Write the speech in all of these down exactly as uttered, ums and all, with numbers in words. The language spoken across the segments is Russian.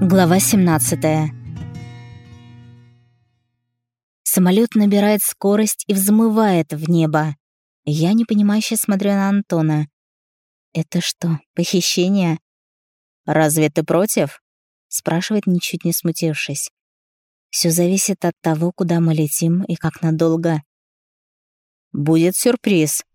Глава семнадцатая. Самолет набирает скорость и взмывает в небо. Я непонимающе смотрю на Антона. «Это что, похищение?» «Разве ты против?» — спрашивает, ничуть не смутившись. «Все зависит от того, куда мы летим и как надолго». «Будет сюрприз».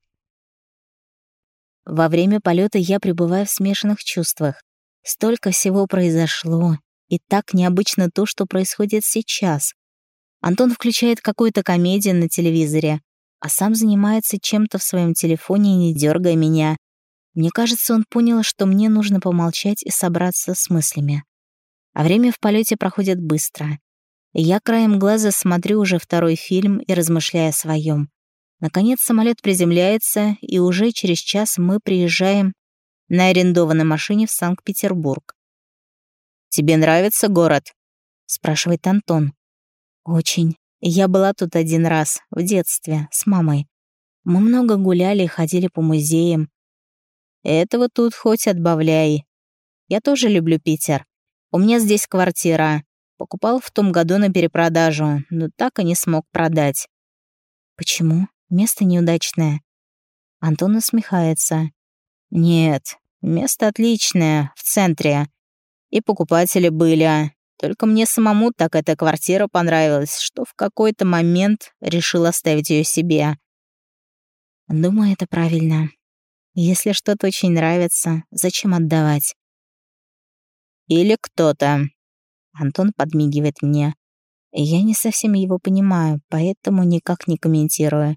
Во время полета я пребываю в смешанных чувствах. Столько всего произошло, и так необычно то, что происходит сейчас. Антон включает какую-то комедию на телевизоре, а сам занимается чем-то в своем телефоне, не дергая меня. Мне кажется, он понял, что мне нужно помолчать и собраться с мыслями. А время в полете проходит быстро. И я краем глаза смотрю уже второй фильм и размышляю о своем. Наконец самолет приземляется, и уже через час мы приезжаем на арендованной машине в Санкт-Петербург. «Тебе нравится город?» — спрашивает Антон. «Очень. Я была тут один раз, в детстве, с мамой. Мы много гуляли и ходили по музеям. Этого тут хоть отбавляй. Я тоже люблю Питер. У меня здесь квартира. Покупал в том году на перепродажу, но так и не смог продать». «Почему? Место неудачное». Антон усмехается. «Нет, место отличное, в центре. И покупатели были. Только мне самому так эта квартира понравилась, что в какой-то момент решил оставить ее себе». «Думаю, это правильно. Если что-то очень нравится, зачем отдавать?» «Или кто-то». Антон подмигивает мне. Я не совсем его понимаю, поэтому никак не комментирую.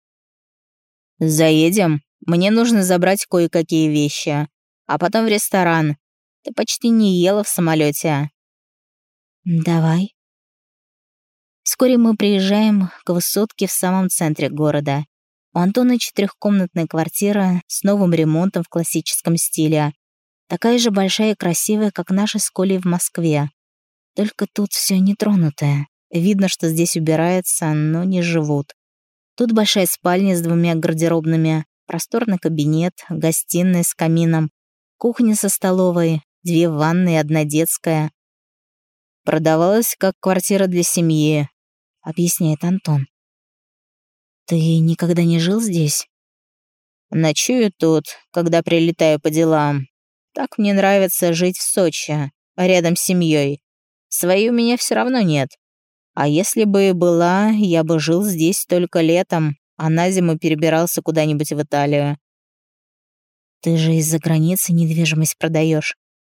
«Заедем? Мне нужно забрать кое-какие вещи. А потом в ресторан. Ты почти не ела в самолете. «Давай». Вскоре мы приезжаем к высотке в самом центре города. У Антона четырехкомнатная квартира с новым ремонтом в классическом стиле. Такая же большая и красивая, как наша с Колей в Москве. Только тут все нетронутое. Видно, что здесь убираются, но не живут. Тут большая спальня с двумя гардеробными, просторный кабинет, гостиная с камином, кухня со столовой, две ванны и одна детская. Продавалась как квартира для семьи», — объясняет Антон. «Ты никогда не жил здесь?» «Ночую тут, когда прилетаю по делам. Так мне нравится жить в Сочи, рядом с семьей. Своей у меня все равно нет. А если бы и была, я бы жил здесь только летом, а на зиму перебирался куда-нибудь в Италию». «Ты же из-за границы недвижимость продаешь.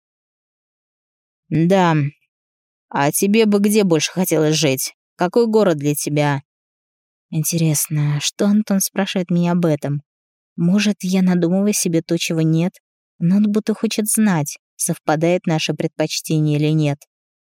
«Да. А тебе бы где больше хотелось жить? Какой город для тебя?» Интересно, что Антон спрашивает меня об этом? Может, я надумываю себе то, чего нет, но он будто хочет знать, совпадает наше предпочтение или нет.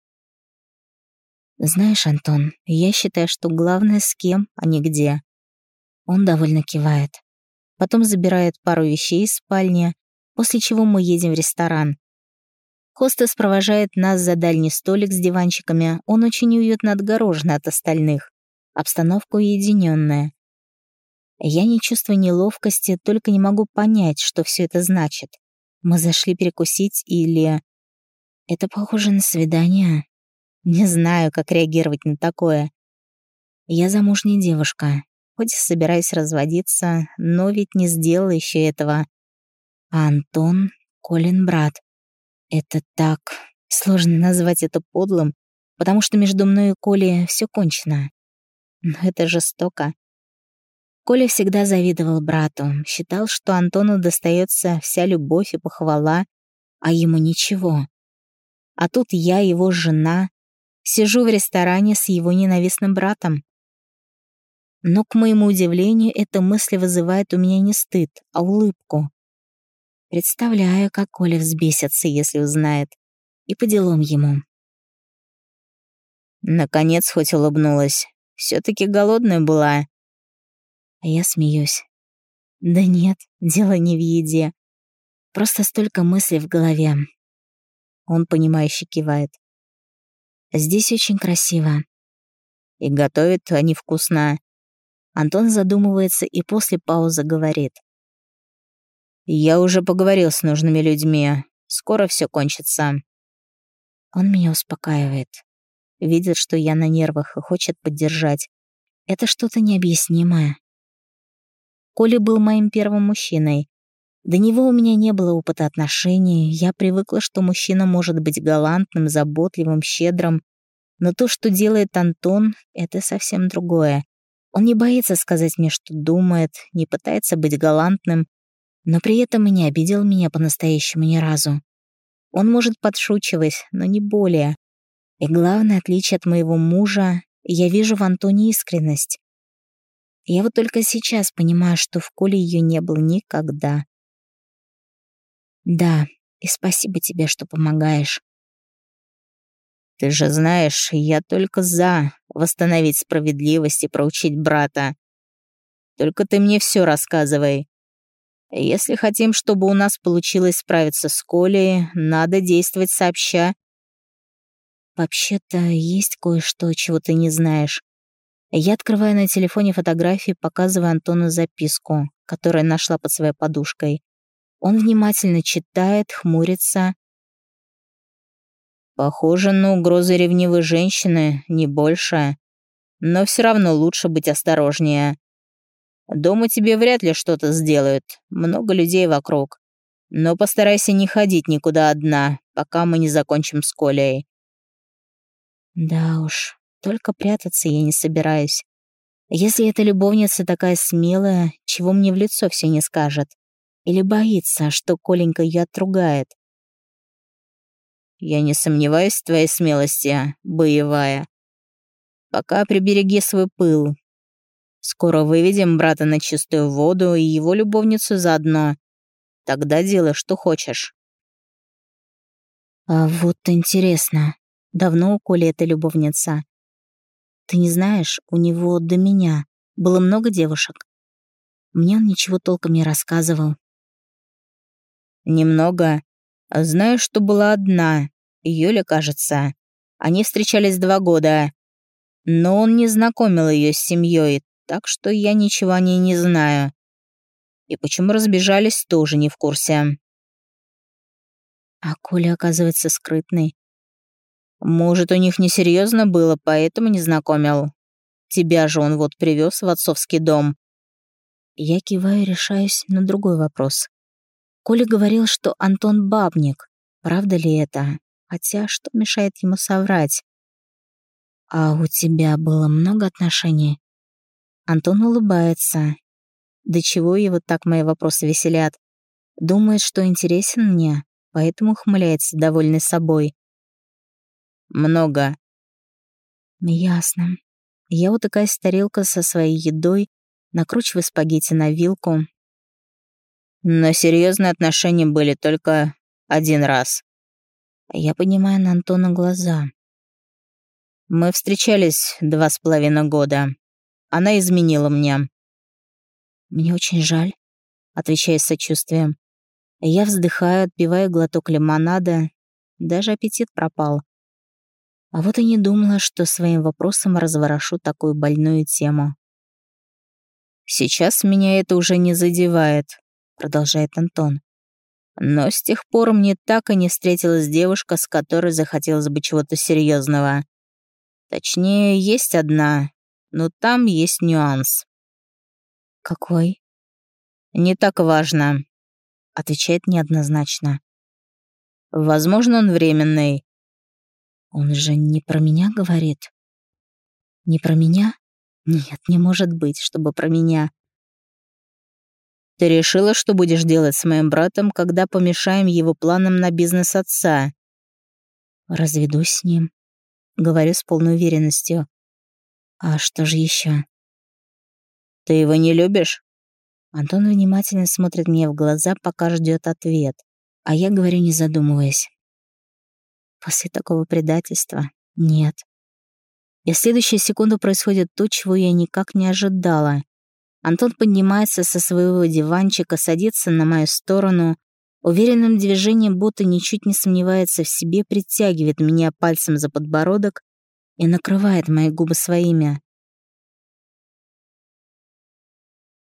«Знаешь, Антон, я считаю, что главное с кем, а не где». Он довольно кивает. Потом забирает пару вещей из спальни, после чего мы едем в ресторан. Хостес провожает нас за дальний столик с диванчиками, он очень уютно отгорожен от остальных. Обстановка уединенная. Я не чувствую неловкости, только не могу понять, что все это значит. Мы зашли перекусить или... Это похоже на свидание. Не знаю, как реагировать на такое. Я замужняя девушка, хоть и собираюсь разводиться, но ведь не сделала еще этого. А Антон — Колин брат. Это так... Сложно назвать это подлым, потому что между мной и Колей все кончено. Но это жестоко. Коля всегда завидовал брату, считал, что Антону достается вся любовь и похвала, а ему ничего. А тут я, его жена, сижу в ресторане с его ненавистным братом. Но, к моему удивлению, эта мысль вызывает у меня не стыд, а улыбку. Представляю, как Коля взбесится, если узнает. И по делам ему. Наконец хоть улыбнулась. Все-таки голодная была. А я смеюсь. Да нет, дело не в еде. Просто столько мыслей в голове. Он, понимающе кивает. Здесь очень красиво. И готовят они вкусно. Антон задумывается и после паузы говорит. Я уже поговорил с нужными людьми. Скоро все кончится. Он меня успокаивает. Видит, что я на нервах и хочет поддержать. Это что-то необъяснимое. Коля был моим первым мужчиной. До него у меня не было опыта отношений. Я привыкла, что мужчина может быть галантным, заботливым, щедрым. Но то, что делает Антон, это совсем другое. Он не боится сказать мне, что думает, не пытается быть галантным, но при этом и не обидел меня по-настоящему ни разу. Он может подшучивать, но не более. И главное отличие от моего мужа, я вижу в Антоне искренность. Я вот только сейчас понимаю, что в Коле ее не было никогда. Да, и спасибо тебе, что помогаешь. Ты же знаешь, я только за восстановить справедливость и проучить брата. Только ты мне все рассказывай. Если хотим, чтобы у нас получилось справиться с Колей, надо действовать сообща. Вообще-то есть кое-что, чего ты не знаешь. Я открываю на телефоне фотографии, показываю Антону записку, которую нашла под своей подушкой. Он внимательно читает, хмурится. Похоже на угрозы ревнивой женщины, не больше. Но все равно лучше быть осторожнее. Дома тебе вряд ли что-то сделают, много людей вокруг. Но постарайся не ходить никуда одна, пока мы не закончим с Колей. Да уж, только прятаться я не собираюсь. Если эта любовница такая смелая, чего мне в лицо все не скажет? Или боится, что Коленька ее отругает? Я не сомневаюсь в твоей смелости, боевая. Пока прибереги свой пыл. Скоро выведем брата на чистую воду и его любовницу заодно. Тогда делай, что хочешь. А вот интересно, давно у Коли эта любовница? Ты не знаешь, у него до меня было много девушек. Мне он ничего толком не рассказывал. Немного. Знаю, что была одна, Юля, кажется. Они встречались два года. Но он не знакомил ее с семьей, так что я ничего о ней не знаю. И почему разбежались, тоже не в курсе. А Коля, оказывается, скрытный. Может, у них несерьезно было, поэтому не знакомил. Тебя же он вот привез в отцовский дом. Я киваю и решаюсь на другой вопрос. Коля говорил, что Антон бабник. Правда ли это? Хотя что мешает ему соврать? А у тебя было много отношений? Антон улыбается. До чего его так мои вопросы веселят? Думает, что интересен мне, поэтому ухмыляется, довольный собой. Много. Ясно. Я утыкаюсь в тарелку со своей едой, накручиваю спагетти на вилку. Но серьезные отношения были только один раз. Я поднимаю на Антона глаза. Мы встречались два с половиной года. Она изменила мне. Мне очень жаль, отвечаю с сочувствием. Я вздыхаю, отпиваю глоток лимонада. Даже аппетит пропал. А вот и не думала, что своим вопросом разворошу такую больную тему. «Сейчас меня это уже не задевает», — продолжает Антон. «Но с тех пор мне так и не встретилась девушка, с которой захотелось бы чего-то серьезного. Точнее, есть одна, но там есть нюанс». «Какой?» «Не так важно», — отвечает неоднозначно. «Возможно, он временный». Он же не про меня говорит. Не про меня? Нет, не может быть, чтобы про меня. «Ты решила, что будешь делать с моим братом, когда помешаем его планам на бизнес отца?» Разведусь с ним. Говорю с полной уверенностью. А что же еще? «Ты его не любишь?» Антон внимательно смотрит мне в глаза, пока ждет ответ. А я говорю, не задумываясь. После такого предательства нет. И в следующую секунду происходит то, чего я никак не ожидала. Антон поднимается со своего диванчика, садится на мою сторону, уверенным движением, будто ничуть не сомневается в себе, притягивает меня пальцем за подбородок и накрывает мои губы своими.